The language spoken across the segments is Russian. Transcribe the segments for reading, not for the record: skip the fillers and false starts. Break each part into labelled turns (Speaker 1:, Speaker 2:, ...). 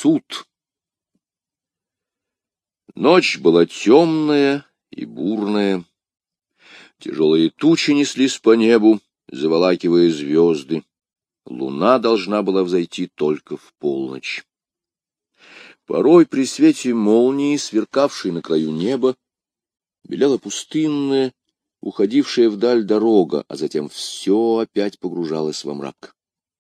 Speaker 1: суд. Ночь была темная и бурная. Тяжелые тучи неслись по небу, заволакивая звезды. Луна должна была взойти только в полночь. Порой при свете молнии, сверкавшей на краю неба, белела пустынная, уходившая вдаль дорога, а затем все опять погружалось во мрак.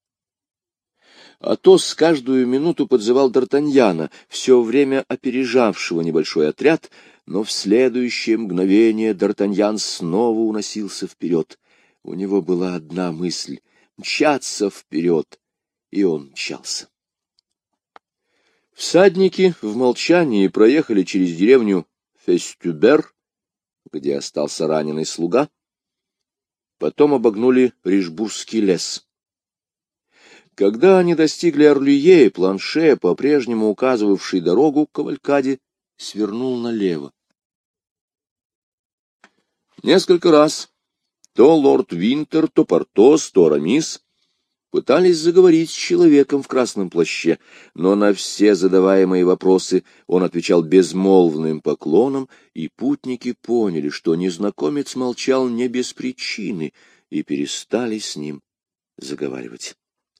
Speaker 1: Атос каждую минуту подзывал Д'Артаньяна, все время опережавшего небольшой отряд, но в следующее мгновение Д'Артаньян снова уносился вперед. У него была одна мысль — мчаться вперед, и он мчался. Всадники в молчании проехали через деревню Фестюбер, где остался раненый слуга, потом обогнули Ришбургский лес. Когда они достигли Орлюе, Планше, по-прежнему указывавший дорогу к кавалькаде, свернул налево. Несколько раз то лорд Винтер, то Портос, то Арамис пытались заговорить с человеком в красном плаще, но на все задаваемые вопросы он отвечал безмолвным поклоном, и путники поняли, что незнакомец молчал не без причины, и перестали с ним заговаривать.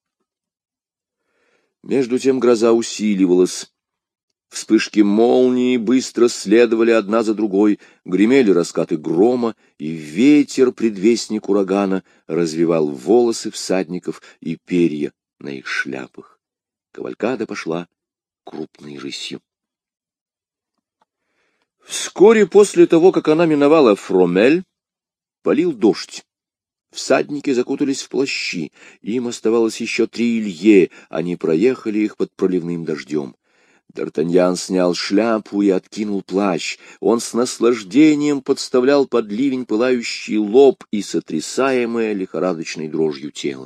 Speaker 1: Между тем гроза усиливалась. Вспышки молнии быстро следовали одна за другой, гремели раскаты грома, и ветер, предвестник урагана, развевал волосы всадников и перья на их шляпах. Кавалькада пошла крупной рысью. Вскоре после того, как она миновала Фромель, полил дождь. Всадники закутались в плащи, им оставалось еще 3 лье, они проехали их под проливным дождем. Д'Артаньян снял шляпу и откинул плащ. Он с наслаждением подставлял под ливень пылающий лоб и сотрясаемое лихорадочной дрожью тело.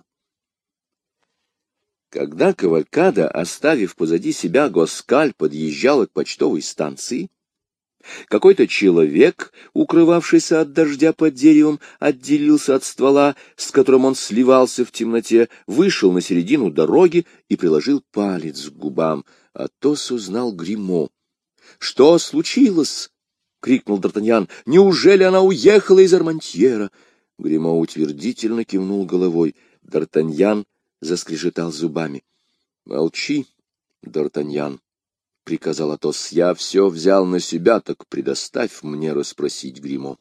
Speaker 1: Когда кавалькада, оставив позади себя Госкаль, подъезжала к почтовой станции, какой-то человек, укрывавшийся от дождя под деревом, отделился от ствола, с которым он сливался в темноте, вышел на середину дороги и приложил палец к губам. Атос узнал Гримо. — Что случилось? — крикнул Д'Артаньян. — Неужели она уехала из Армантьера? Гримо утвердительно кивнул головой. Д'Артаньян заскрежетал зубами. — Молчи, Д'Артаньян, — приказал Атос. — Я все взял на себя, так предоставь мне расспросить Гримо.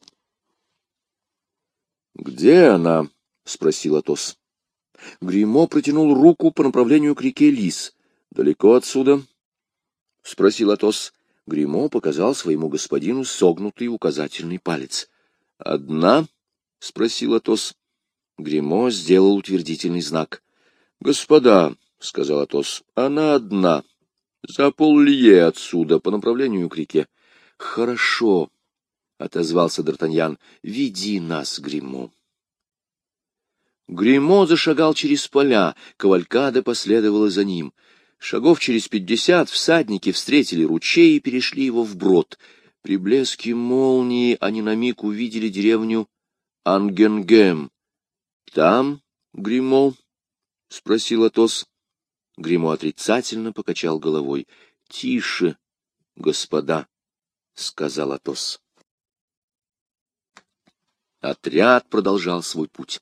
Speaker 1: — Где она? — спросил Атос. Гримо протянул руку по направлению к реке Лис. — Далеко отсюда? — спросил Атос. Гримо показал своему господину согнутый указательный палец. — Одна? — спросил Атос. Гримо сделал утвердительный знак. — Господа, — сказал Атос, — она одна. За поллье отсюда, по направлению к реке. — Хорошо, — отозвался Д'Артаньян. — Веди нас, Гримо. Гримо зашагал через поля, кавалькада последовала за ним. Шагов через 50 всадники встретили ручей и перешли его вброд. При блеске молнии они на миг увидели деревню Ангенгем. — Там, Гримо? — спросил Атос. Гримо отрицательно покачал головой. — Тише, господа, — сказал Атос. Отряд продолжал свой путь.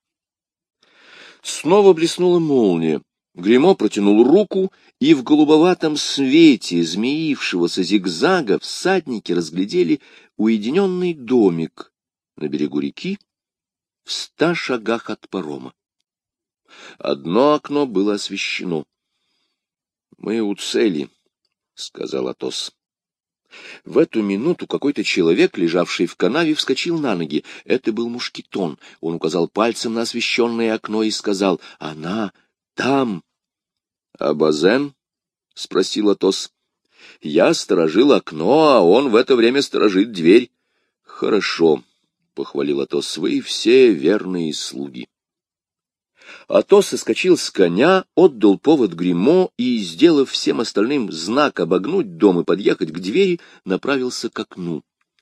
Speaker 1: Снова блеснула молния. Гримо протянул руку, и в голубоватом свете змеившегося зигзага всадники разглядели уединенный домик на берегу реки в 100 шагах от парома. Одно окно было освещено. — Мы у цели, — сказал Атос. В эту минуту какой-то человек, лежавший в канаве, вскочил на ноги. Это был Мушкетон. Он указал пальцем на освещенное окно и сказал: — Она там. — А Базен? — спросил Атос. — Я сторожил окно, а он в это время сторожит дверь. — Хорошо, — похвалил Атос, — вы все верные слуги. Атос соскочил с коня, отдал повод Гримо и, сделав всем остальным знак обогнуть дом и подъехать к двери, направился к окну.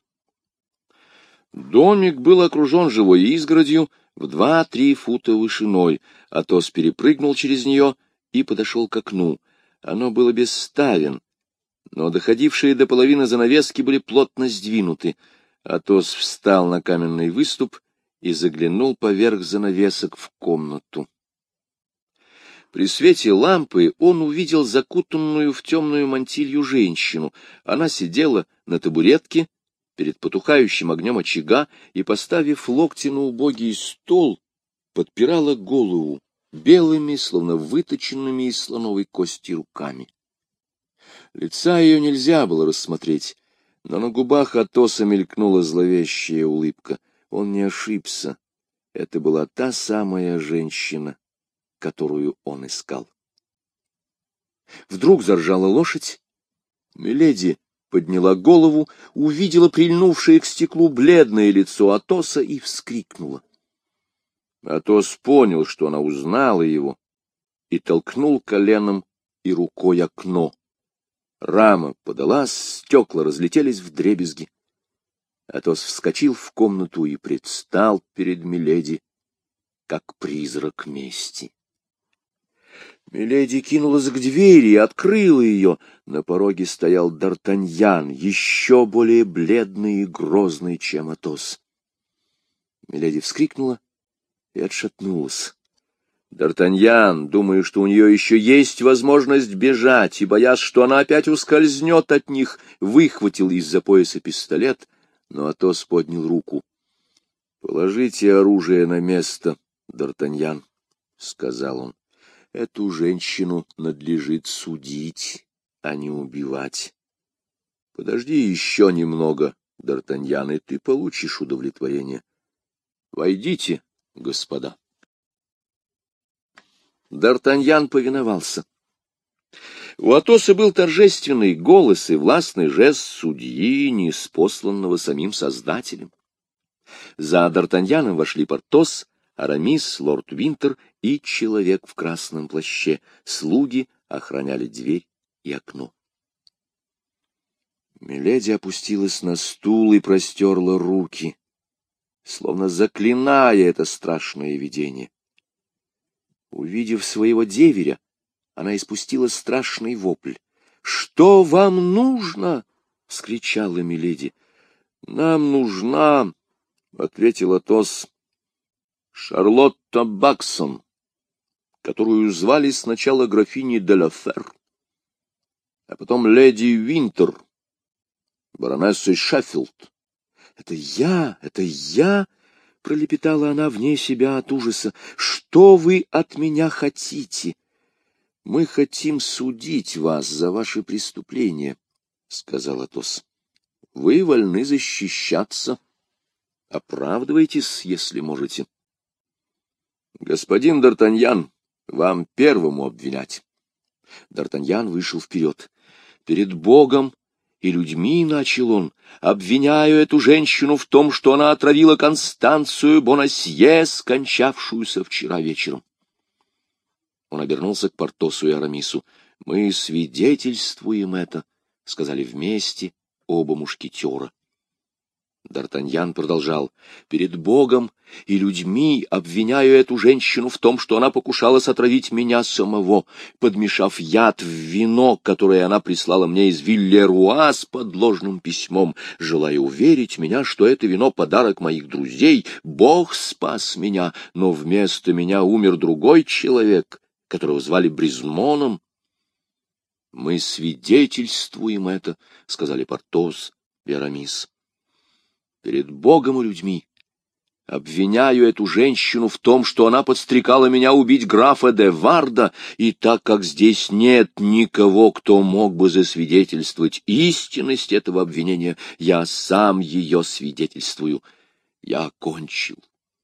Speaker 1: Домик был окружен живой изгородью в 2-3 фута вышиной. Атос перепрыгнул через нее и подошел к окну. Оно было без ставен, но доходившие до половины занавески были плотно сдвинуты. Атос встал на каменный выступ и заглянул поверх занавесок в комнату. При свете лампы он увидел закутанную в темную мантилью женщину. Она сидела на табуретке перед потухающим огнем очага и, поставив локти на убогий стол, подпирала голову белыми, словно выточенными из слоновой кости руками. Лица ее нельзя было рассмотреть, но на губах Атоса мелькнула зловещая улыбка. Он не ошибся. Это была та самая женщина, которую он искал. Вдруг заржала лошадь. Миледи подняла голову, увидела прильнувшее к стеклу бледное лицо Атоса и вскрикнула. Атос понял, что она узнала его, и толкнул коленом и рукой окно. Рама подалась, стекла разлетелись вдребезги. Атос вскочил в комнату и предстал перед миледи, как призрак мести. Миледи кинулась к двери и открыла ее. На пороге стоял Д'Артаньян, еще более бледный и грозный, чем Атос. Миледи вскрикнула и отшатнулась. Д'Артаньян, думая, что у нее еще есть возможность бежать, и боясь, что она опять ускользнет от них, выхватил из-за пояса пистолет, но Атос поднял руку. — Положите оружие на место, Д'Артаньян, — сказал он. — Эту женщину надлежит судить, а не убивать. Подожди еще немного, Д'Артаньян, и ты получишь удовлетворение. Войдите, господа. Д'Артаньян повиновался. У Атоса был торжественный голос и властный жест судьи, ниспосланного самим Создателем. За Д'Артаньяном вошли Портос, Арамис, лорд Винтер и человек в красном плаще. Слуги охраняли дверь и окно. Миледи опустилась на стул и простерла руки, словно заклиная это страшное видение. Увидев своего деверя, она испустила страшный вопль. — Что вам нужно? — вскричала миледи. — Нам нужна, — ответил Атос, — Шарлотта Баксон, которую звали сначала графиней де ла Фер, а потом леди Винтер, баронессой Шеффилд. — Это я! — пролепетала она вне себя от ужаса. — Что вы от меня хотите? — Мы хотим судить вас за ваши преступления, — сказал Атос. — Вы вольны защищаться. Оправдывайтесь, если можете. — Господин Д'Артаньян, вам первому обвинять. Д'Артаньян вышел вперед. — Перед Богом и людьми, — начал он, — обвиняю эту женщину в том, что она отравила Констанцию Бонасье, скончавшуюся вчера вечером. Он обернулся к Портосу и Арамису. — Мы свидетельствуем это, — сказали вместе оба мушкетера. Д'Артаньян продолжал. — Перед Богом и людьми обвиняю эту женщину в том, что она покушалась отравить меня самого, подмешав яд в вино, которое она прислала мне из Виллеруа с подложным письмом, желая уверить меня, что это вино — подарок моих друзей. Бог спас меня, но вместо меня умер другой человек, которого звали Бризмоном. — Мы свидетельствуем это, — сказали Портос и Арамис. Перед Богом и людьми обвиняю эту женщину в том, что она подстрекала меня убить графа де Варда, и так как здесь нет никого, кто мог бы засвидетельствовать истинность этого обвинения, я сам ее свидетельствую. Я окончил.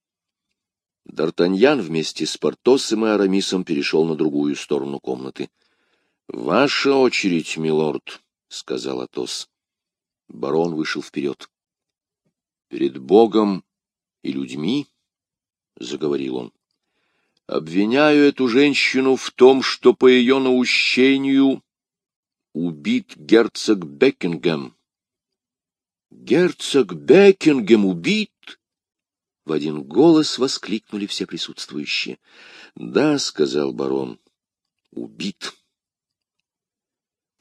Speaker 1: Д'Артаньян вместе с Портосом и Арамисом перешел на другую сторону комнаты. — Ваша очередь, милорд, — сказал Атос. Барон вышел вперед. Перед Богом и людьми, — заговорил он, — обвиняю эту женщину в том, что по ее наущению убит герцог Бекингем. — Герцог Бекингем убит? — в один голос воскликнули все присутствующие. — Да, — сказал барон, — убит.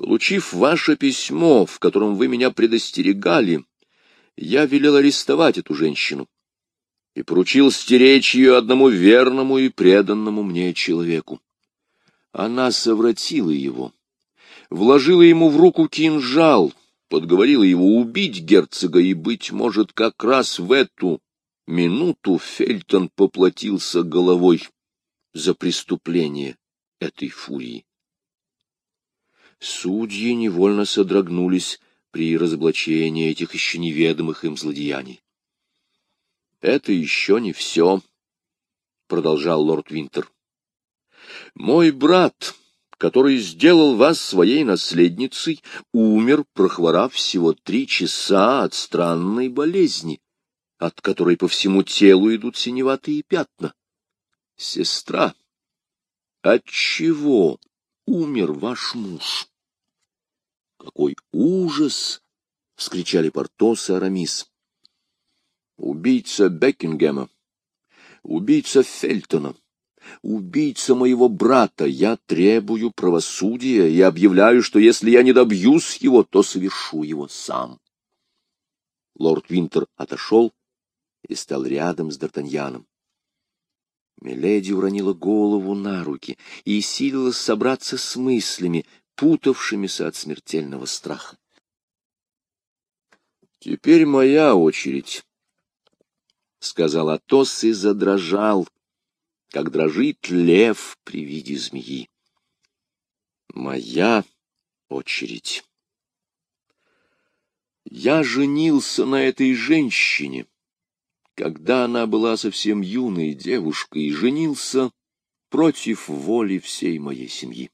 Speaker 1: Получив ваше письмо, в котором вы меня предостерегали, я велел арестовать эту женщину и поручил стеречь ее одному верному и преданному мне человеку. Она совратила его, вложила ему в руку кинжал, подговорила его убить герцога, и, быть может, как раз в эту минуту Фельтон поплатился головой за преступление этой фурии. Судьи невольно содрогнулись при разоблачении этих еще неведомых им злодеяний. — Это еще не все, — продолжал лорд Винтер. — Мой брат, который сделал вас своей наследницей, умер, прохворав всего 3 часа от странной болезни, от которой по всему телу идут синеватые пятна. Сестра, отчего умер ваш муж? — Какой ужас! — вскричали Портос и Арамис. — Убийца Бекингема, убийца Фельтона, убийца моего брата. Я требую правосудия и объявляю, что если я не добьюсь его, то совершу его сам. Лорд Винтер отошел и стал рядом с Д'Артаньяном. Миледи уронила голову на руки и силилась собраться с мыслями, путавшимися от смертельного страха. — Теперь моя очередь, — сказал Атос и задрожал, как дрожит лев при виде змеи. — Моя очередь. Я женился на этой женщине, когда она была совсем юной девушкой, и женился против воли всей моей семьи.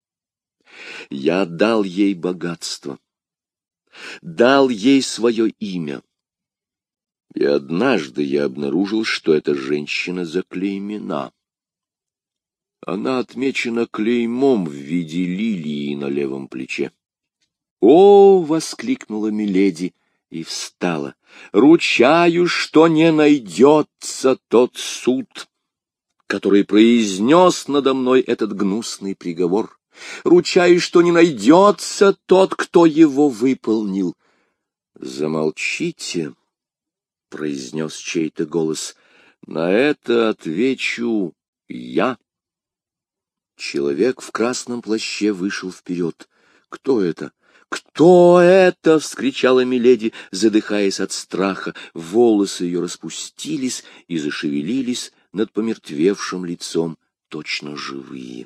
Speaker 1: Я дал ей богатство, дал ей свое имя, и однажды я обнаружил, что эта женщина заклеймена. Она отмечена клеймом в виде лилии на левом плече. «О!» — воскликнула миледи и встала. «Ручаюсь, что не найдется тот суд, который произнес надо мной этот гнусный приговор. Ручаюсь, что не найдется тот, кто его выполнил». «Замолчите», — произнес чей-то голос. «На это отвечу я». Человек в красном плаще вышел вперед. «Кто это? Кто это?» — вскричала миледи, задыхаясь от страха. Волосы ее распустились и зашевелились над помертвевшим лицом, точно живые.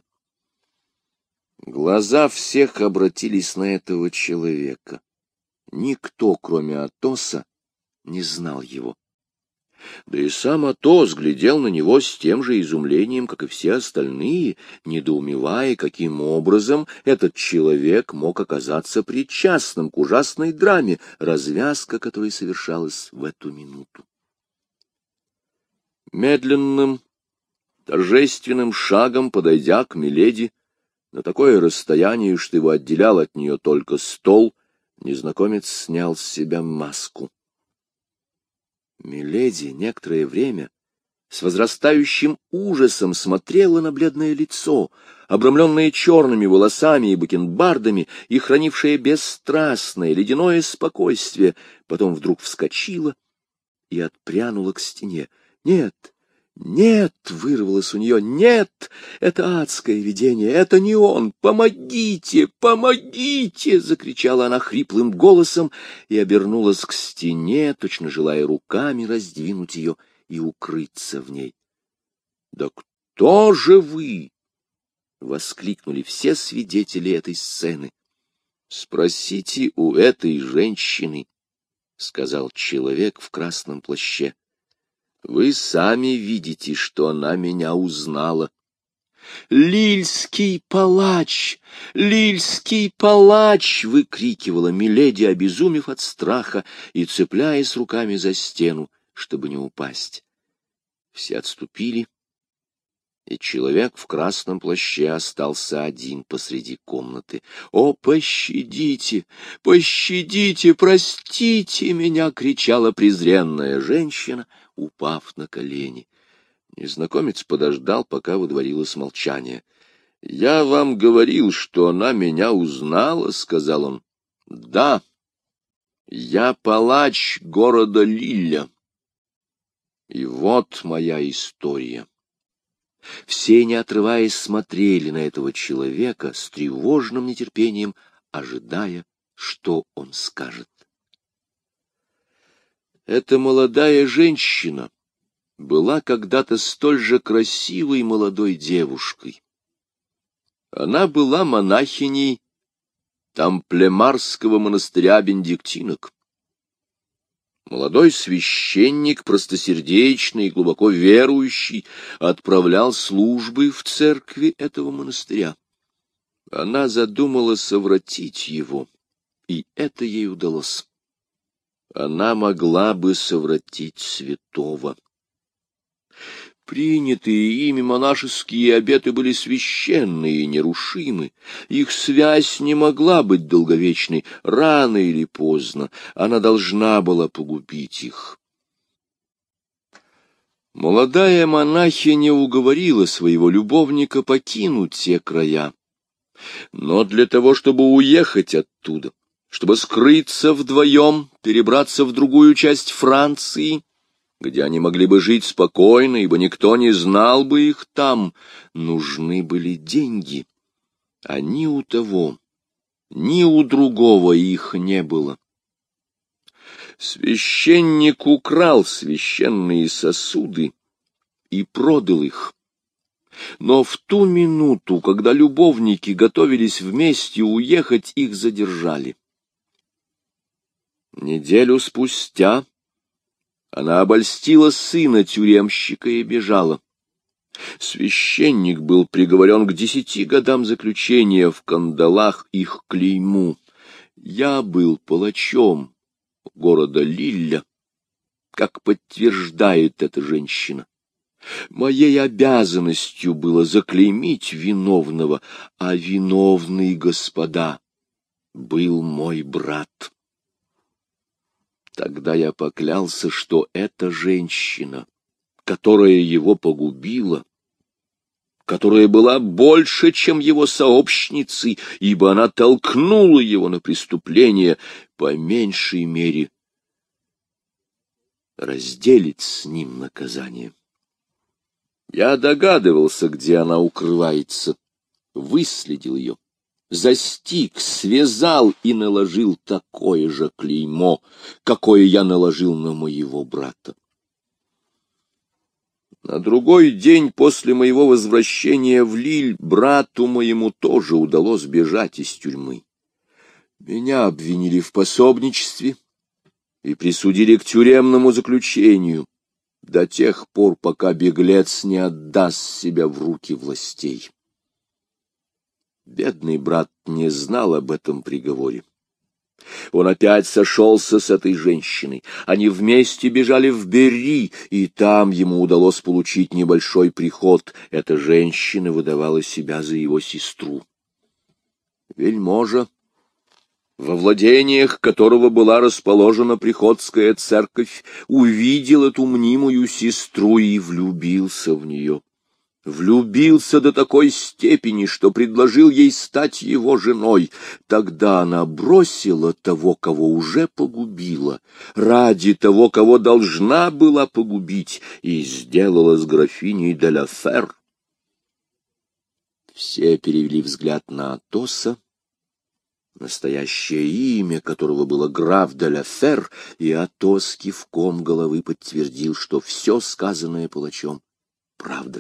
Speaker 1: Глаза всех обратились на этого человека. Никто, кроме Атоса, не знал его. Да и сам Атос глядел на него с тем же изумлением, как и все остальные, недоумевая, каким образом этот человек мог оказаться причастным к ужасной драме, развязка которой совершалась в эту минуту. Медленным, торжественным шагом, подойдя к миледи, на такое расстояние, что его отделял от нее только стол, незнакомец снял с себя маску. Миледи некоторое время с возрастающим ужасом смотрела на бледное лицо, обрамленное черными волосами и бакенбардами, и хранившее бесстрастное ледяное спокойствие, потом вдруг вскочила и отпрянула к стене. «Нет! Нет!» — вырвалось у нее. «Нет! Это адское видение! Это не он! Помогите! Помогите!» — закричала она хриплым голосом и обернулась к стене, точно желая руками раздвинуть ее и укрыться в ней. «Да кто же вы?» — воскликнули все свидетели этой сцены. «Спросите у этой женщины», — сказал человек в красном плаще. «Вы сами видите, что она меня узнала». «Лильский палач! Лильский палач!» — выкрикивала миледи, обезумев от страха и цепляясь руками за стену, чтобы не упасть. Все отступили, и человек в красном плаще остался один посреди комнаты. «О, пощадите! Пощадите! Простите меня!» — кричала презренная женщина, упав на колени. Незнакомец подождал, пока водворилось молчание. «Я вам говорил, что она меня узнала», — сказал он. «Да, я палач города Лилля. И вот моя история». Все, не отрываясь, смотрели на этого человека с тревожным нетерпением, ожидая, что он скажет. Эта молодая женщина была когда-то столь же красивой молодой девушкой. Она была монахиней Тамплемарского монастыря бенедиктинок. Молодой священник, простосердечный и глубоко верующий, отправлял службы в церкви этого монастыря. Она задумала совратить его, и это ей удалось. Она могла бы совратить святого. Принятые ими монашеские обеты были священны и нерушимы. Их связь не могла быть долговечной. Рано или поздно она должна была погубить их. Молодая монахиня уговорила своего любовника покинуть те края. Но для того, чтобы уехать оттуда, чтобы скрыться вдвоем, перебраться в другую часть Франции, где они могли бы жить спокойно, ибо никто не знал бы их там, нужны были деньги. А ни у того, ни у другого их не было. Священник украл священные сосуды и продал их. Но в ту минуту, когда любовники готовились вместе уехать, их задержали. Неделю спустя она обольстила сына тюремщика и бежала. Священник был приговорен к 10 годам заключения в кандалах и к клейму. Я был палачом города Лилля, как подтверждает эта женщина. Моей обязанностью было заклеймить виновного, а виновный, господа, был мой брат. Тогда я поклялся, что эта женщина, которая его погубила, которая была больше, чем его сообщницей, ибо она толкнула его на преступление, по меньшей мере разделит с ним наказание. Я догадывался, где она укрывается, выследил ее, застиг, связал и наложил такое же клеймо, какое я наложил на моего брата. На другой день после моего возвращения в Лиль брату моему тоже удалось бежать из тюрьмы. Меня обвинили в пособничестве и присудили к тюремному заключению до тех пор, пока беглец не отдаст себя в руки властей. Бедный брат не знал об этом приговоре. Он опять сошелся с этой женщиной. Они вместе бежали в Берри, и там ему удалось получить небольшой приход. Эта женщина выдавала себя за его сестру. Вельможа, во владениях которого была расположена приходская церковь, увидел эту мнимую сестру и влюбился в нее. Влюбился до такой степени, что предложил ей стать его женой. Тогда она бросила того, кого уже погубила, ради того, кого должна была погубить, и сделала с графиней де ла Фер. Все перевели взгляд на Атоса, настоящее имя которого было граф де ла Фер, и Атос кивком головы подтвердил, что все сказанное палачом — правда.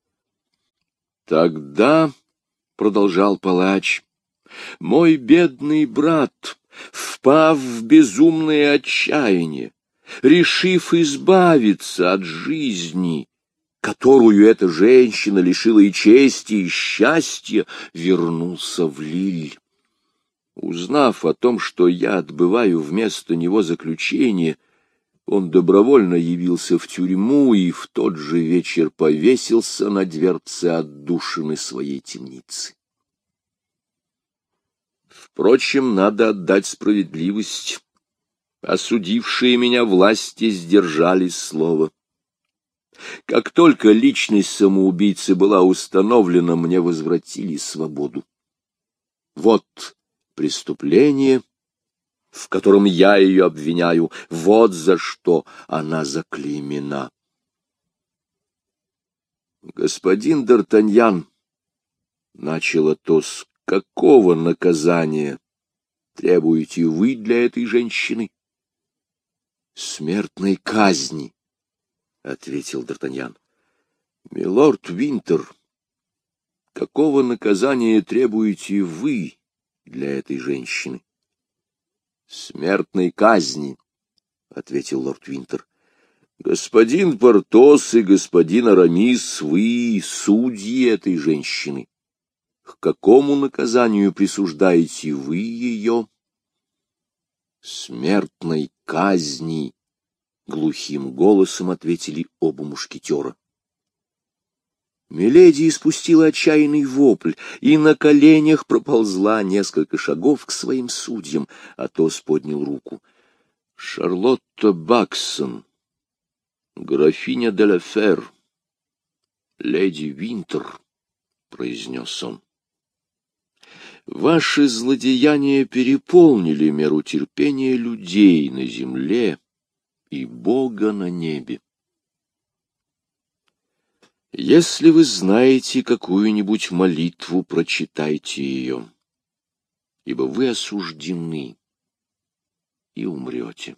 Speaker 1: «Тогда, — продолжал палач, — мой бедный брат, впав в безумное отчаяние, решив избавиться от жизни, которую эта женщина лишила и чести, и счастья, вернулся в Лиль. Узнав о том, что я отбываю вместо него заключение, он добровольно явился в тюрьму и в тот же вечер повесился на дверце отдушины своей темницы. Впрочем, надо отдать справедливость. Осудившие меня власти сдержали слово. Как только личность самоубийцы была установлена, мне возвратили свободу. Вот преступление, в котором я ее обвиняю, вот за что она заклеймена. Господин Д'Артаньян, — начал Атос, — какого наказания требуете вы для этой женщины? — Смертной казни, — ответил Д'Артаньян. — Милорд Винтер, какого наказания требуете вы для этой женщины? — Смертной казни, — ответил лорд Винтер. — Господин Портос и господин Арамис, вы судьи этой женщины. К какому наказанию присуждаете вы ее? — Смертной казни, — глухим голосом ответили оба мушкетера. Миледи испустила отчаянный вопль и на коленях проползла несколько шагов к своим судьям. Атос поднял руку. — Шарлотта Баксон, графиня де ла Фер, леди Винтер, — произнес он. — Ваши злодеяния переполнили меру терпения людей на земле и Бога на небе. Если вы знаете какую-нибудь молитву, прочитайте ее, ибо вы осуждены и умрете.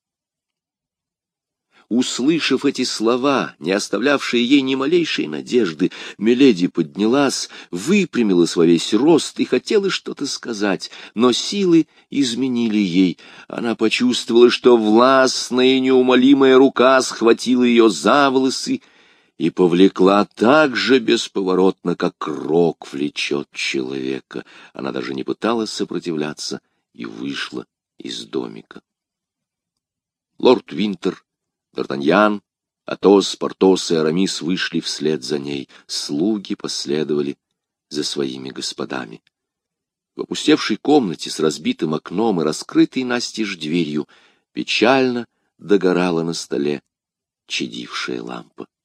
Speaker 1: Услышав эти слова, не оставлявшие ей ни малейшей надежды, миледи поднялась, выпрямилась во весь рост и хотела что-то сказать, но силы изменили ей. Она почувствовала, что властная и неумолимая рука схватила ее за волосы и повлекла так же бесповоротно, как рог влечет человека. Она даже не пыталась сопротивляться и вышла из домика. Лорд Винтер, Д'Артаньян, Атос, Портос и Арамис вышли вслед за ней. Слуги последовали за своими господами. В опустевшей комнате с разбитым окном и раскрытой настежь дверью печально догорала на столе чадившая лампа.